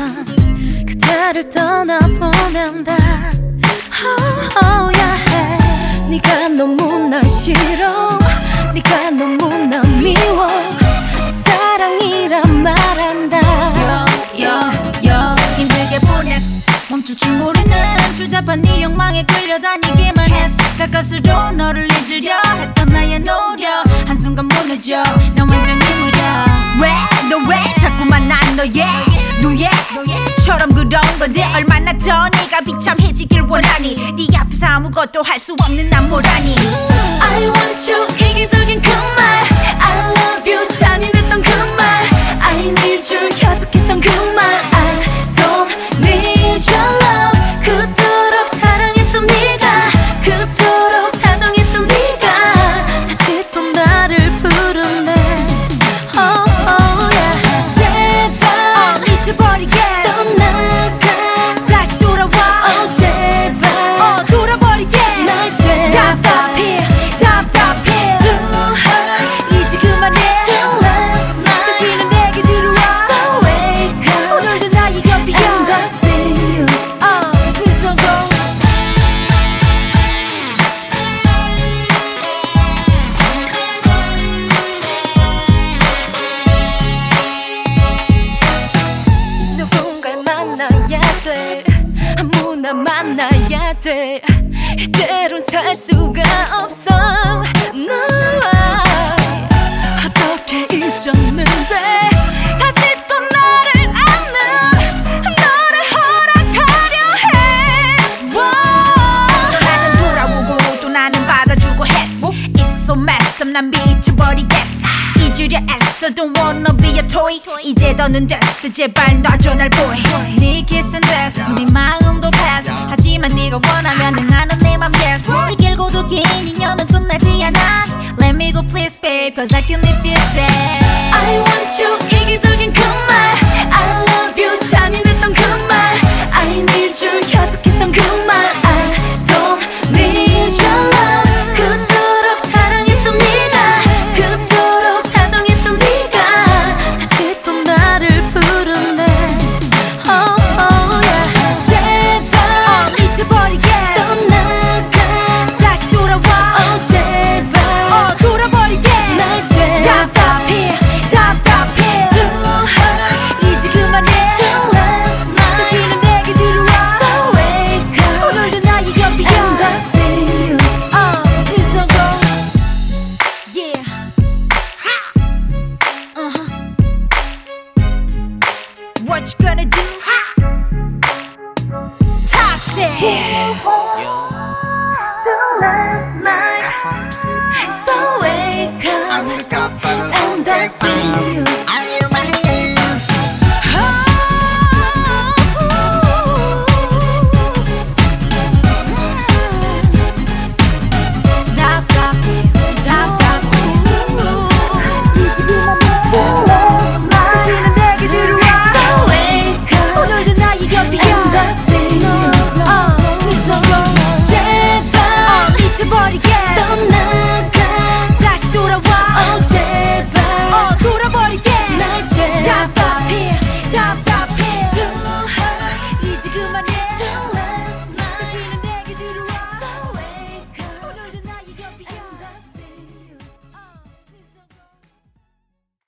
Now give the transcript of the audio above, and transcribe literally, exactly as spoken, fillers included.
그대를 떠나보낸다. oh, oh, yeah. 네가 너무 날 싫어, 네가 너무 날 미워. 사랑이란 말한다. Yo, yo, yo. 힘들게 보냈어. 멈출 줄 모르는 주잡한 네 욕망에 끌려다니기만 했어. 가까스로 너를 잊으려 했던 나의 노력 한순간 무너져. 난 완전히 무려. 왜, 너 왜 자꾸만 난 너의 노예처럼 그런 건데 얼마나 더 네가 비참해지길 원하니. 네 앞에서 아무것도 할 수 없는 난 뭐라니. I want you 이기적인 그 말, I love you 잔인했던 그 말, I need you 야속했던 그 말, I don't need your love. 그토록 사랑했던 네가, 그토록 다정했던 네가 다시 또 나를 부르네. oh, oh, yeah. 제발 어, 잊어버리게 떠나가 다시 돌아와. oh, 제발 어, 돌아버리게 날 제발 답답해 답답해 too hurt 이제 그만해 till last night. 다시는 내게 들어와. So wake up 오늘도 나의 곁이야. and I see you. 어, please don't go. 누군가를 만나야 돼, 아무나 만나야 돼. 이대로 살 수가 없어. no. 어떻게 잊었는데 다시 또 나를 안는 너를 허락하려 해. 또 나는 돌아오고 또 나는 받아주고 했어. It's so messed up 난 미쳐버리겠어. 잊으려 애써 don't wanna be a toy. 이제 더는 됐어 제발 놔줘 날 boy. 네 키스는 됐어 네 마음도 패스. 하지만 네가 원하면 나는 내 맘 yes. 이 길고도 긴 인연은 끝나지 않아. Let me go please babe cause I can live this day. I want you 이기적인 그 말, I love you 잔인했던 그 말, I need you 야속했던 그 말, I don't need your love. 그토록 사랑했던 네가, 그토록 다정했던 네가 다시 또 나를 부르네. oh, oh, yeah. 제발 어, 잊어버리게 떠나가 다시 돌아와. oh, 제발 어, 돌아버리게 날 제발 답답해 답답해 too hurt 이제 그만해 till last night. 다시는 내게 들어와. So wake up 오늘도 나의 곁이야. and I see you. 어, please don't go. Yeah. Ha. Uh-huh. What you gonna do? Ha. Toxic. Last night. So wake up I'm the godfather and I see you. I